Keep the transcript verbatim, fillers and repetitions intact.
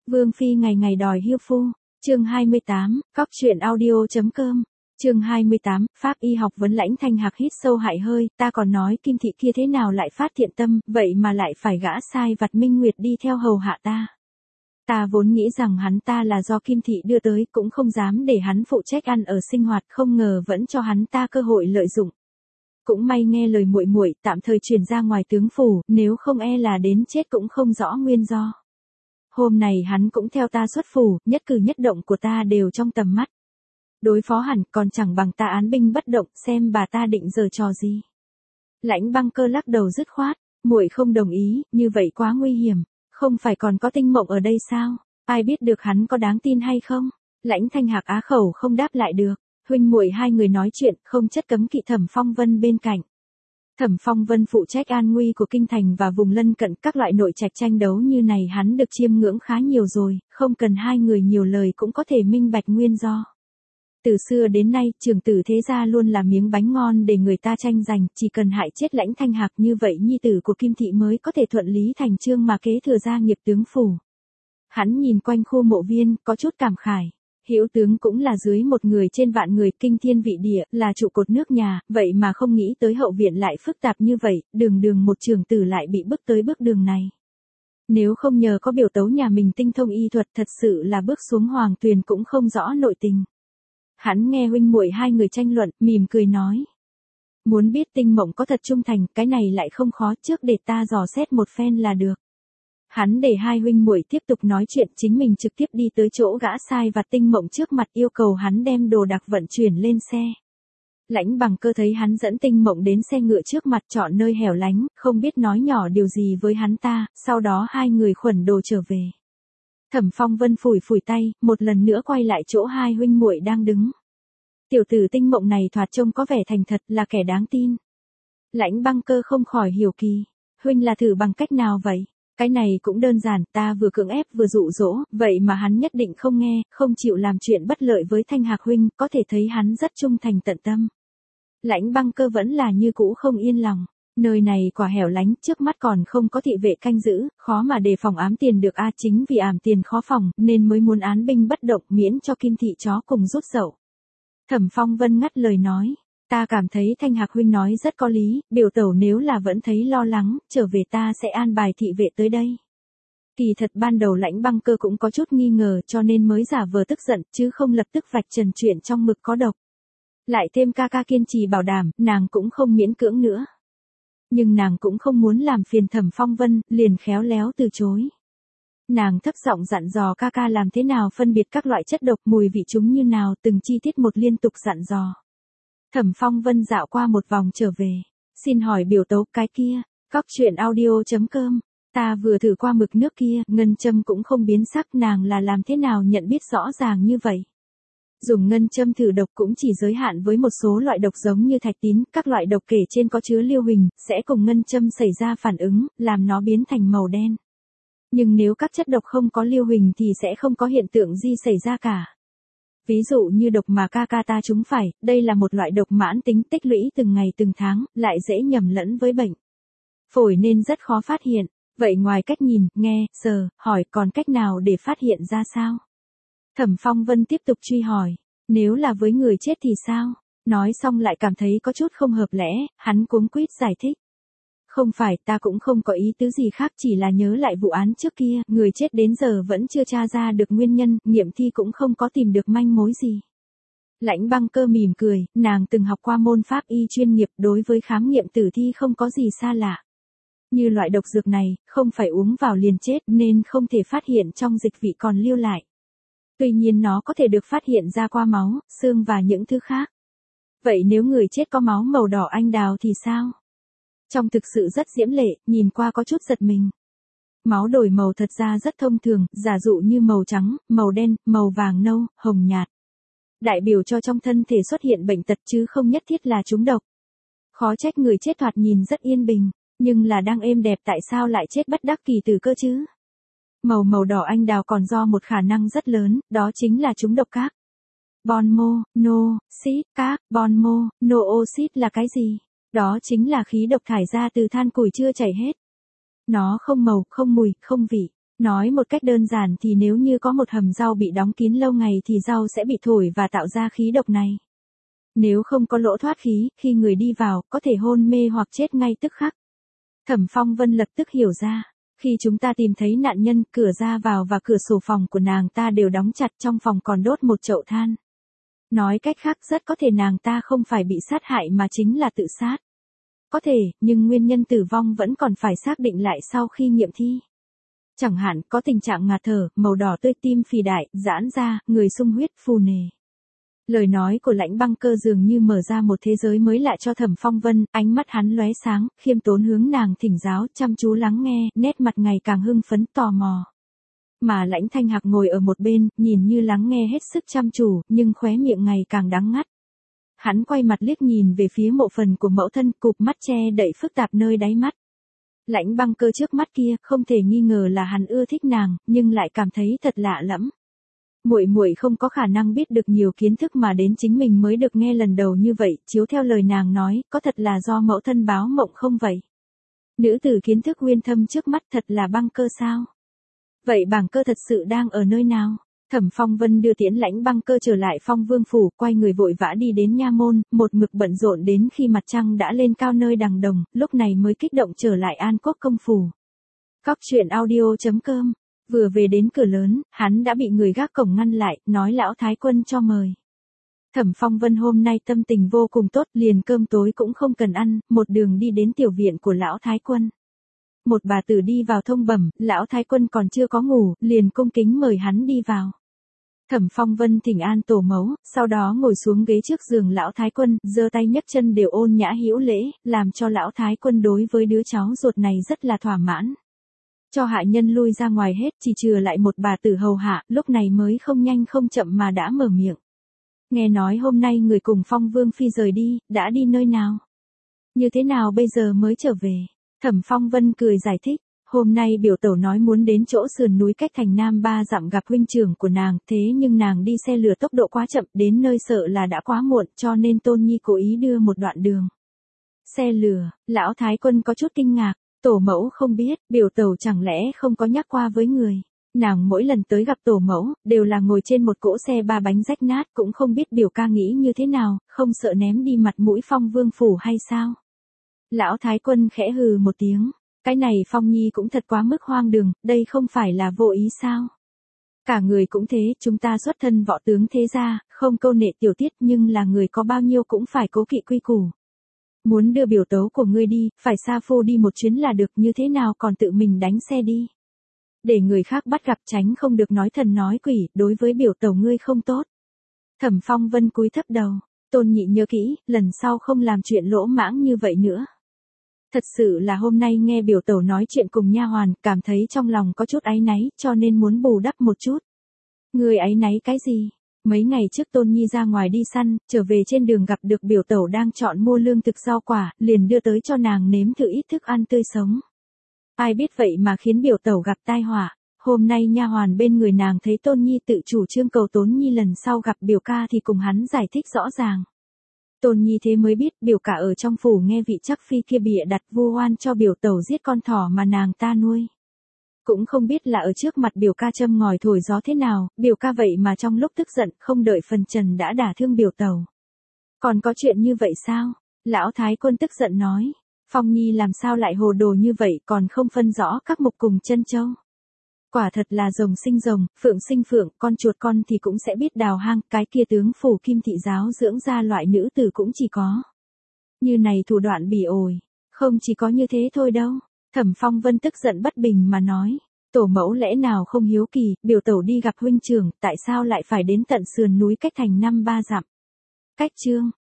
Vương Phi ngày ngày đòi hiêu phu, chương hai mươi tám, cóc truyện audio.com, chương hai mươi tám, pháp y học vấn Lãnh Thanh Hạc hít sâu hại hơi, ta còn nói Kim Thị kia thế nào lại phát thiện tâm, vậy mà lại phải gã sai vặt Minh Nguyệt đi theo hầu hạ ta. Ta vốn nghĩ rằng hắn ta là do Kim Thị đưa tới, cũng không dám để hắn phụ trách ăn ở sinh hoạt, không ngờ vẫn cho hắn ta cơ hội lợi dụng. Cũng may nghe lời muội muội, tạm thời chuyển ra ngoài tướng phủ, nếu không e là đến chết cũng không rõ nguyên do. Hôm này hắn cũng theo ta xuất phủ, nhất cử nhất động của ta đều trong tầm mắt. Đối phó hẳn còn chẳng bằng ta án binh bất động, xem bà ta định giở trò gì. Lãnh Băng Cơ lắc đầu dứt khoát, muội không đồng ý, như vậy quá nguy hiểm, không phải còn có Tinh Mộng ở đây sao, ai biết được hắn có đáng tin hay không. Lãnh Thanh Hạc á khẩu không đáp lại được, huynh muội hai người nói chuyện, không chất cấm kỵ Thẩm Phong Vân bên cạnh. Thẩm Phong Vân phụ trách an nguy của kinh thành và vùng lân cận, các loại nội trạch tranh đấu như này hắn được chiêm ngưỡng khá nhiều rồi, không cần hai người nhiều lời cũng có thể minh bạch nguyên do. Từ xưa đến nay, trưởng tử thế gia luôn là miếng bánh ngon để người ta tranh giành, chỉ cần hại chết Lãnh Thanh Hạc như vậy nhi tử của Kim Thị mới có thể thuận lý thành chương mà kế thừa gia nghiệp tướng phủ. Hắn nhìn quanh khu mộ viên, có chút cảm khải. Hữu tướng cũng là dưới một người trên vạn người, kinh thiên vị địa, là trụ cột nước nhà, vậy mà không nghĩ tới hậu viện lại phức tạp như vậy, đường đường một trưởng tử lại bị bước tới bước đường này. Nếu không nhờ có biểu tấu nhà mình tinh thông y thuật, thật sự là bước xuống hoàng tuyền cũng không rõ nội tình. Hắn nghe huynh muội hai người tranh luận, mỉm cười nói. Muốn biết Tinh Mộng có thật trung thành, cái này lại không khó, trước để ta dò xét một phen là được. Hắn để hai huynh muội tiếp tục nói chuyện, chính mình trực tiếp đi tới chỗ gã sai vặt Tinh Mộng trước mặt, yêu cầu hắn đem đồ đạc vận chuyển lên xe. Lãnh Bằng Cơ thấy hắn dẫn Tinh Mộng đến xe ngựa trước mặt, chọn nơi hẻo lánh, không biết nói nhỏ điều gì với hắn ta, sau đó hai người khuẩn đồ trở về. Thẩm Phong Vân phủi phủi tay, một lần nữa quay lại chỗ hai huynh muội đang đứng. Tiểu tử Tinh Mộng này thoạt trông có vẻ thành thật, là kẻ đáng tin. Lãnh Băng Cơ không khỏi hiểu kỳ, huynh là thử bằng cách nào vậy? Cái này cũng đơn giản, ta vừa cưỡng ép vừa dụ dỗ, vậy mà hắn nhất định không nghe, không chịu làm chuyện bất lợi với Thanh Hạc huynh, có thể thấy hắn rất trung thành tận tâm. Lãnh Băng Cơ vẫn là như cũ không yên lòng, nơi này quả hẻo lánh, trước mắt còn không có thị vệ canh giữ, khó mà đề phòng ám tiền được a, chính vì ám tiền khó phòng, nên mới muốn án binh bất động, miễn cho Kim Thị chó cùng rút dậu. Thẩm Phong Vân ngắt lời nói. Ta cảm thấy Thanh Hạc huynh nói rất có lý, biểu tẩu nếu là vẫn thấy lo lắng, trở về ta sẽ an bài thị vệ tới đây. Kỳ thật ban đầu Lãnh Băng Cơ cũng có chút nghi ngờ, cho nên mới giả vờ tức giận, chứ không lập tức vạch trần chuyện trong mực có độc. Lại thêm ca ca kiên trì bảo đảm, nàng cũng không miễn cưỡng nữa. Nhưng nàng cũng không muốn làm phiền Thẩm Phong Vân, liền khéo léo từ chối. Nàng thấp giọng dặn dò ca ca làm thế nào phân biệt các loại chất độc, mùi vị chúng như nào, từng chi tiết một liên tục dặn dò. Thẩm Phong Vân dạo qua một vòng trở về. Xin hỏi biểu tấu cái kia, cóc truyện audio.com, ta vừa thử qua mực nước kia, ngân châm cũng không biến sắc, nàng là làm thế nào nhận biết rõ ràng như vậy? Dùng ngân châm thử độc cũng chỉ giới hạn với một số loại độc giống như thạch tín, các loại độc kể trên có chứa lưu huỳnh, sẽ cùng ngân châm xảy ra phản ứng, làm nó biến thành màu đen. Nhưng nếu các chất độc không có lưu huỳnh thì sẽ không có hiện tượng gì xảy ra cả. Ví dụ như độc mà ca ca ta trúng phải, đây là một loại độc mãn tính tích lũy từng ngày từng tháng, lại dễ nhầm lẫn với bệnh phổi nên rất khó phát hiện. Vậy ngoài cách nhìn, nghe, sờ, hỏi còn cách nào để phát hiện ra sao? Thẩm Phong Vân tiếp tục truy hỏi, nếu là với người chết thì sao? Nói xong lại cảm thấy có chút không hợp lẽ, hắn cuống quýt giải thích. Không phải, ta cũng không có ý tứ gì khác, chỉ là nhớ lại vụ án trước kia, người chết đến giờ vẫn chưa tra ra được nguyên nhân, nghiệm thi cũng không có tìm được manh mối gì. Lãnh Băng Cơ mỉm cười, nàng từng học qua môn pháp y chuyên nghiệp, đối với khám nghiệm tử thi không có gì xa lạ. Như loại độc dược này, không phải uống vào liền chết nên không thể phát hiện trong dịch vị còn lưu lại. Tuy nhiên nó có thể được phát hiện ra qua máu, xương và những thứ khác. Vậy nếu người chết có máu màu đỏ anh đào thì sao? Trông thực sự rất diễm lệ, nhìn qua có chút giật mình. Máu đổi màu thật ra rất thông thường, giả dụ như màu trắng, màu đen, màu vàng nâu, hồng nhạt. Đại biểu cho trong thân thể xuất hiện bệnh tật chứ không nhất thiết là trúng độc. Khó trách người chết thoạt nhìn rất yên bình, nhưng là đang êm đẹp tại sao lại chết bất đắc kỳ tử cơ chứ? Màu màu đỏ anh đào còn do một khả năng rất lớn, đó chính là trúng độc các. Bon mô, no, xít, các, bon mô, no oxit là cái gì? Đó chính là khí độc thải ra từ than củi chưa chảy hết. Nó không màu, không mùi, không vị. Nói một cách đơn giản thì nếu như có một hầm rau bị đóng kín lâu ngày thì rau sẽ bị thổi và tạo ra khí độc này. Nếu không có lỗ thoát khí, khi người đi vào, có thể hôn mê hoặc chết ngay tức khắc. Thẩm Phong Vân lập tức hiểu ra. Khi chúng ta tìm thấy nạn nhân, cửa ra vào và cửa sổ phòng của nàng ta đều đóng chặt, trong phòng còn đốt một chậu than. Nói cách khác rất có thể nàng ta không phải bị sát hại mà chính là tự sát. Có thể, nhưng nguyên nhân tử vong vẫn còn phải xác định lại sau khi nghiệm thi. Chẳng hạn có tình trạng ngạt thở, màu đỏ tươi, tim phì đại, giãn ra, người sung huyết, phù nề. Lời nói của Lãnh Băng Cơ dường như mở ra một thế giới mới lạ cho Thẩm Phong Vân, ánh mắt hắn lóe sáng, khiêm tốn hướng nàng thỉnh giáo, chăm chú lắng nghe, nét mặt ngày càng hưng phấn tò mò. Mà Lãnh Thanh Hạc ngồi ở một bên, nhìn như lắng nghe hết sức chăm chú, nhưng khóe miệng ngày càng đắng ngắt. Hắn quay mặt liếc nhìn về phía mộ phần của mẫu thân, cụp mắt che đậy phức tạp nơi đáy mắt. Lãnh Băng Cơ trước mắt kia, không thể nghi ngờ là hắn ưa thích nàng, nhưng lại cảm thấy thật lạ lẫm. Muội muội không có khả năng biết được nhiều kiến thức mà đến chính mình mới được nghe lần đầu như vậy, chiếu theo lời nàng nói, có thật là do mẫu thân báo mộng không vậy? Nữ tử kiến thức uyên thâm trước mắt thật là Băng Cơ sao? Vậy Bàng Cơ thật sự đang ở nơi nào? Thẩm Phong Vân đưa tiễn Lãnh Băng Cơ trở lại Phong Vương phủ, quay người vội vã đi đến nha môn, một mực bận rộn đến khi mặt trăng đã lên cao nơi đằng đồng, lúc này mới kích động trở lại An Quốc công phủ. Cóc truyện audio chấm com. Vừa về đến cửa lớn, hắn đã bị người gác cổng ngăn lại, nói lão thái quân cho mời. Thẩm Phong Vân hôm nay tâm tình vô cùng tốt, liền cơm tối cũng không cần ăn, một đường đi đến tiểu viện của lão thái quân. Một bà tử đi vào thông bẩm, lão thái quân còn chưa có ngủ, liền cung kính mời hắn đi vào. Thẩm Phong Vân thỉnh an tổ mẫu, sau đó ngồi xuống ghế trước giường lão thái quân, giơ tay nhấc chân đều ôn nhã hữu lễ, làm cho lão thái quân đối với đứa cháu ruột này rất là thỏa mãn. Cho hạ nhân lui ra ngoài hết, chỉ chừa lại một bà tử hầu hạ, lúc này mới không nhanh không chậm mà đã mở miệng. Nghe nói hôm nay người cùng Phong Vương phi rời đi, đã đi nơi nào? Như thế nào bây giờ mới trở về? Thẩm Phong Vân cười giải thích, hôm nay biểu tẩu nói muốn đến chỗ sườn núi cách thành Nam ba dặm gặp huynh trưởng của nàng, thế nhưng nàng đi xe lửa tốc độ quá chậm, đến nơi sợ là đã quá muộn, cho nên Tôn Nhi cố ý đưa một đoạn đường. Xe lửa, lão thái quân có chút kinh ngạc. Tổ mẫu không biết, biểu tẩu chẳng lẽ không có nhắc qua với người. Nàng mỗi lần tới gặp tổ mẫu, đều là ngồi trên một cỗ xe ba bánh rách nát, cũng không biết biểu ca nghĩ như thế nào, không sợ ném đi mặt mũi Phong Vương phủ hay sao. Lão thái quân khẽ hừ một tiếng, cái này Phong Nhi cũng thật quá mức hoang đường, đây không phải là vô ý sao. Cả người cũng thế, chúng ta xuất thân võ tướng thế gia, không câu nệ tiểu tiết nhưng là người có bao nhiêu cũng phải cố kỵ quy củ. Muốn đưa biểu tấu của ngươi đi, phải sa phu đi một chuyến là được, như thế nào còn tự mình đánh xe đi. Để người khác bắt gặp tránh không được nói thần nói quỷ, đối với biểu tẩu ngươi không tốt. Thẩm Phong Vân cúi thấp đầu, Tôn Nhị nhớ kỹ, lần sau không làm chuyện lỗ mãng như vậy nữa. Thật sự là hôm nay nghe biểu tẩu nói chuyện cùng nha hoàn, cảm thấy trong lòng có chút áy náy, cho nên muốn bù đắp một chút. Ngươi áy náy cái gì? Mấy ngày trước Tôn Nhi ra ngoài đi săn, trở về trên đường gặp được biểu tẩu đang chọn mua lương thực rau quả, liền đưa tới cho nàng nếm thử ít thức ăn tươi sống. Ai biết vậy mà khiến biểu tẩu gặp tai họa. Hôm nay nha hoàn bên người nàng thấy Tôn Nhi tự chủ trương cầu Tôn Nhi lần sau gặp biểu ca thì cùng hắn giải thích rõ ràng. Tôn Nhi thế mới biết biểu cả ở trong phủ nghe vị chắc phi kia bịa đặt vu oan cho biểu tẩu giết con thỏ mà nàng ta nuôi. Cũng không biết là ở trước mặt biểu ca châm ngòi thổi gió thế nào, biểu ca vậy mà trong lúc tức giận không đợi phần trần đã đả thương biểu tẩu. Còn có chuyện như vậy sao? Lão thái quân tức giận nói. Phong Nhi làm sao lại hồ đồ như vậy còn không phân rõ các mục cùng chân châu. Quả thật là rồng sinh rồng, phượng sinh phượng, con chuột con thì cũng sẽ biết đào hang, cái kia tướng phủ Kim thị giáo dưỡng ra loại nữ tử cũng chỉ có. Như này thủ đoạn bỉ ổi, không chỉ có như thế thôi đâu. Thẩm Phong Vân tức giận bất bình mà nói, tổ mẫu lẽ nào không hiếu kỳ, biểu tẩu đi gặp huynh trưởng, tại sao lại phải đến tận sườn núi cách thành năm ba dặm. Cách chương,